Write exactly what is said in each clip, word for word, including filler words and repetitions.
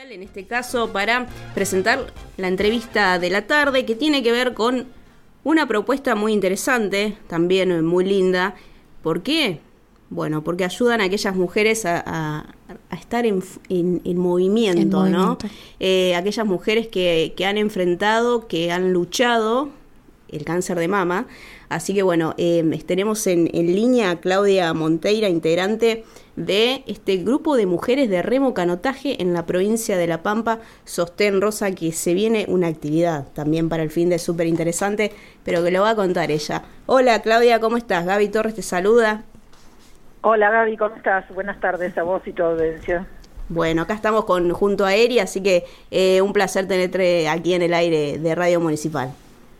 En este caso, para presentar la entrevista de la tarde, que tiene que ver con una propuesta muy interesante, también muy linda. ¿Por qué? Bueno, porque ayudan a aquellas mujeres a, a, a estar en, en, en movimiento, en ¿no? Movimiento. Eh, aquellas mujeres que, que han enfrentado, que han luchado el cáncer de mama. Así que bueno, eh, tenemos en, en línea a Claudia Monteira, integrante de este grupo de mujeres de remo canotaje en la provincia de La Pampa, Sostén Rosa, que se viene una actividad también para el fin de súper interesante, pero que lo va a contar ella. Hola Claudia, ¿cómo estás? Gaby Torres te saluda. Hola Gaby, ¿cómo estás? Buenas tardes a vos y tu audiencia. Bueno, acá estamos con junto a Eri, así que eh, un placer tenerte aquí en el aire de Radio Municipal.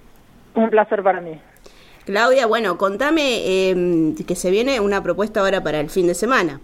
Un placer para mí. Claudia, bueno, contame eh, que se viene una propuesta ahora para el fin de semana.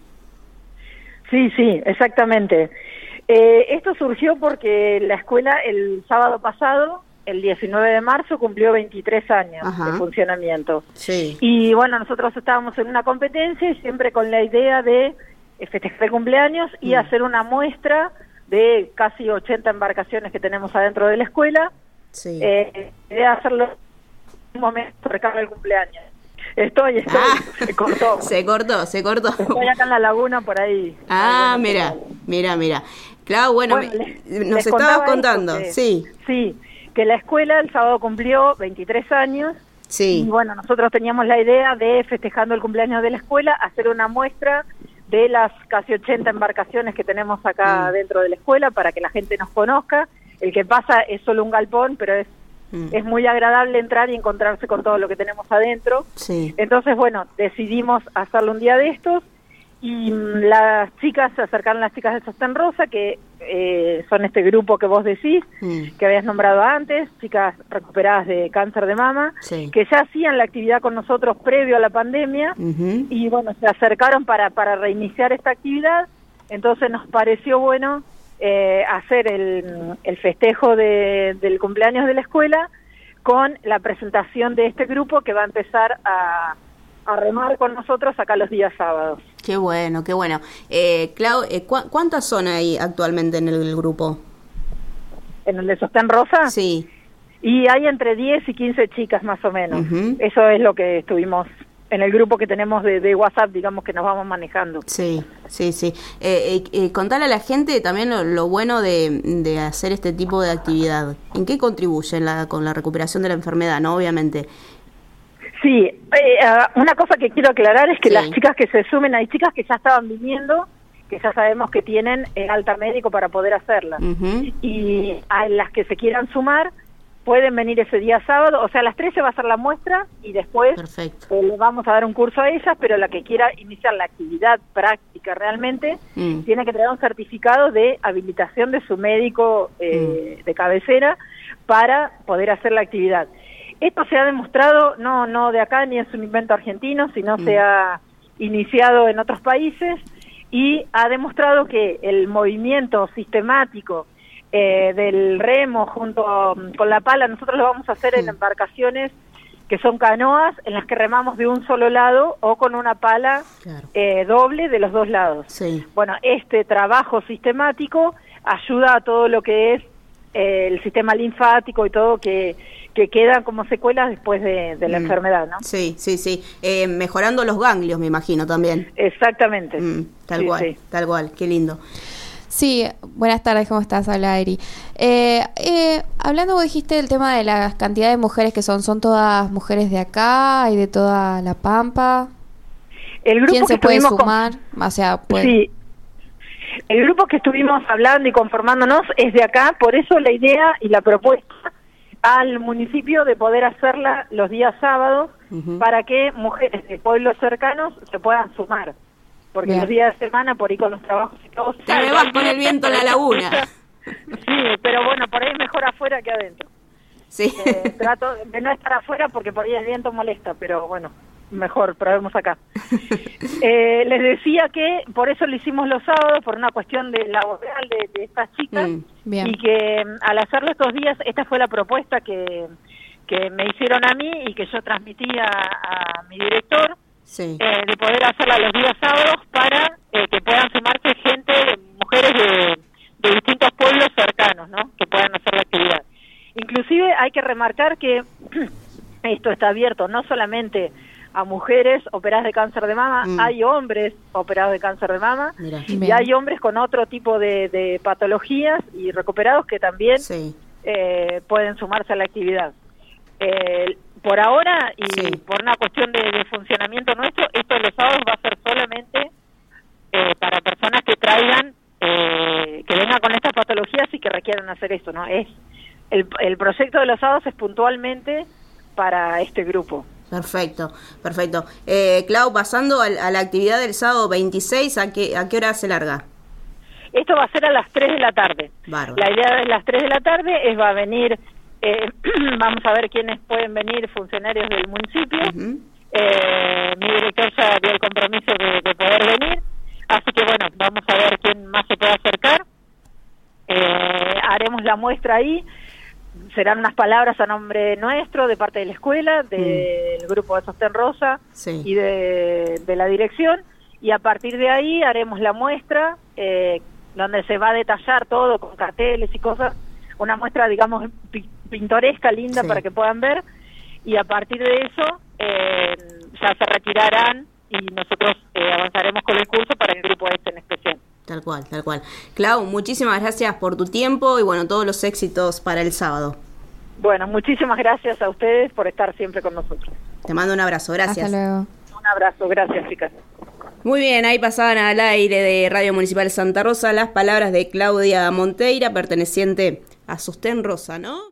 Sí, sí, exactamente. Eh, esto surgió porque la escuela el sábado pasado, el diecinueve de marzo, cumplió veintitrés años Ajá. de funcionamiento. Sí. Y bueno, nosotros estábamos en una competencia y siempre con la idea de festejar el cumpleaños y mm. hacer una muestra de casi ochenta embarcaciones que tenemos adentro de la escuela. Sí. Eh, de hacerlo un momento recarga el cumpleaños. Estoy, estoy, ah, se cortó. Se cortó, se cortó. Estoy acá en la laguna por ahí. Ah, mira, mira, mira. Claro, bueno, bueno me, les, nos les estabas contando, que, sí. Sí, que la escuela el sábado cumplió veintitrés años. Sí. Y bueno, nosotros teníamos la idea de, festejando el cumpleaños de la escuela, hacer una muestra de las casi ochenta embarcaciones que tenemos acá mm. dentro de la escuela para que la gente nos conozca. El que pasa es solo un galpón, pero es Es muy agradable entrar y encontrarse con todo lo que tenemos adentro. Sí. Entonces, bueno, decidimos hacerlo un día de estos y mmm, las chicas, se acercaron las chicas de Sostén Rosa, que eh, son este grupo que vos decís, mm. que habías nombrado antes, chicas recuperadas de cáncer de mama, sí. que ya hacían la actividad con nosotros previo a la pandemia uh-huh. y, bueno, se acercaron para, para reiniciar esta actividad. Entonces nos pareció bueno Eh, hacer el, el festejo de, del cumpleaños de la escuela con la presentación de este grupo que va a empezar a, a remar con nosotros acá los días sábados. Qué bueno, qué bueno. Eh, Clau, eh, ¿cu- ¿cuántas son ahí actualmente en el grupo? ¿En el de Sostén Rosa? Sí. Y hay entre diez y quince chicas más o menos. Uh-huh. Eso es lo que estuvimos en el grupo que tenemos de, de WhatsApp, digamos, que nos vamos manejando. Sí, sí, sí. Eh, eh, eh, contale a la gente también lo, lo bueno de, de hacer este tipo de actividad. ¿En qué contribuye la, con la recuperación de la enfermedad, no? Obviamente. Sí, eh, uh, una cosa que quiero aclarar es que sí. las chicas que se sumen, hay chicas que ya estaban viniendo, que ya sabemos que tienen el alta médico para poder hacerla. Uh-huh. Y a las que se quieran sumar, pueden venir ese día sábado, o sea, a las trece va a ser la muestra y después eh, les vamos a dar un curso a ellas, pero la que quiera iniciar la actividad práctica realmente mm. tiene que traer un certificado de habilitación de su médico eh, mm. de cabecera para poder hacer la actividad. Esto se ha demostrado, no, no de acá ni es un invento argentino, sino mm. se ha iniciado en otros países y ha demostrado que el movimiento sistemático Eh, del remo junto con la pala, nosotros lo vamos a hacer sí. en embarcaciones que son canoas en las que remamos de un solo lado o con una pala claro. eh, doble de los dos lados. Sí. Bueno, este trabajo sistemático ayuda a todo lo que es eh, el sistema linfático y todo que, que queda como secuelas después de, de la mm. enfermedad, ¿no? Sí, sí, sí. Eh, mejorando los ganglios, me imagino, también. Exactamente. Mm, tal sí, cual, sí. tal cual, qué lindo. Sí, buenas tardes, ¿cómo estás? Habla Eri. Eh, eh, hablando, vos dijiste el tema de la cantidad de mujeres que son, ¿son todas mujeres de acá y de toda La Pampa? El grupo ¿Quién que se puede sumar? Con... O sea, puede... Sí, el grupo que estuvimos hablando y conformándonos es de acá, por eso la idea y la propuesta al municipio de poder hacerla los días sábados uh-huh. para que mujeres de pueblos cercanos se puedan sumar. Porque Bien. los días de semana, por ahí con los trabajos y todo... Te me vas con el viento en la laguna. Sí, pero bueno, por ahí es mejor afuera que adentro. Sí. Eh, trato de no estar afuera porque por ahí el viento molesta, pero bueno, mejor, probemos acá. eh, les decía que por eso lo hicimos los sábados, por una cuestión de laboral de, de estas chicas, mm, bien. y que al hacerlo estos días, esta fue la propuesta que, que me hicieron a mí y que yo transmití a, a mi director, sí. eh, de poder hacerla los días sábados para eh, que puedan sumarse gente, mujeres de, de distintos que remarcar que esto está abierto no solamente a mujeres operadas de cáncer de mama, mm. hay hombres operados de cáncer de mama, Mira. y Bien. hay hombres con otro tipo de, de patologías y recuperados que también sí. eh, pueden sumarse a la actividad. Eh, por ahora, y sí. por una cuestión de, de funcionamiento nuestro, esto de los sábados va a ser solamente eh, para personas que traigan, eh, que vengan con estas patologías y que requieran hacer esto, ¿no? Es el, el proyecto de los sábados es puntualmente para este grupo. Perfecto, perfecto. Eh, Clau, pasando a, a la actividad del sábado veintiséis, ¿a qué, a qué hora se larga? Esto va a ser a las tres de la tarde. Bárbaro. La idea de las tres de la tarde es va a venir... Eh, vamos a ver quiénes pueden venir, funcionarios del municipio. Uh-huh. eh, mi director ya dio el compromiso de, de poder venir, así que bueno, vamos a ver quién más se puede acercar. Eh, haremos la muestra ahí, serán unas palabras a nombre nuestro, de parte de la escuela, del uh-huh. grupo de Sostén Rosa sí. y de, de la dirección, y a partir de ahí haremos la muestra, eh, donde se va a detallar todo con carteles y cosas, una muestra, digamos, pintoresca, linda, sí. para que puedan ver, y a partir de eso eh, ya se retirarán y nosotros eh, avanzaremos con el curso para el grupo este en especial. Tal cual, tal cual. Clau, muchísimas gracias por tu tiempo y bueno, todos los éxitos para el sábado. Bueno, muchísimas gracias a ustedes por estar siempre con nosotros. Te mando un abrazo, gracias. Hasta luego. Un abrazo, gracias, chicas. Muy bien, ahí pasaban al aire de Radio Municipal Santa Rosa las palabras de Claudia Monteira, perteneciente a Sostén Rosa, ¿no?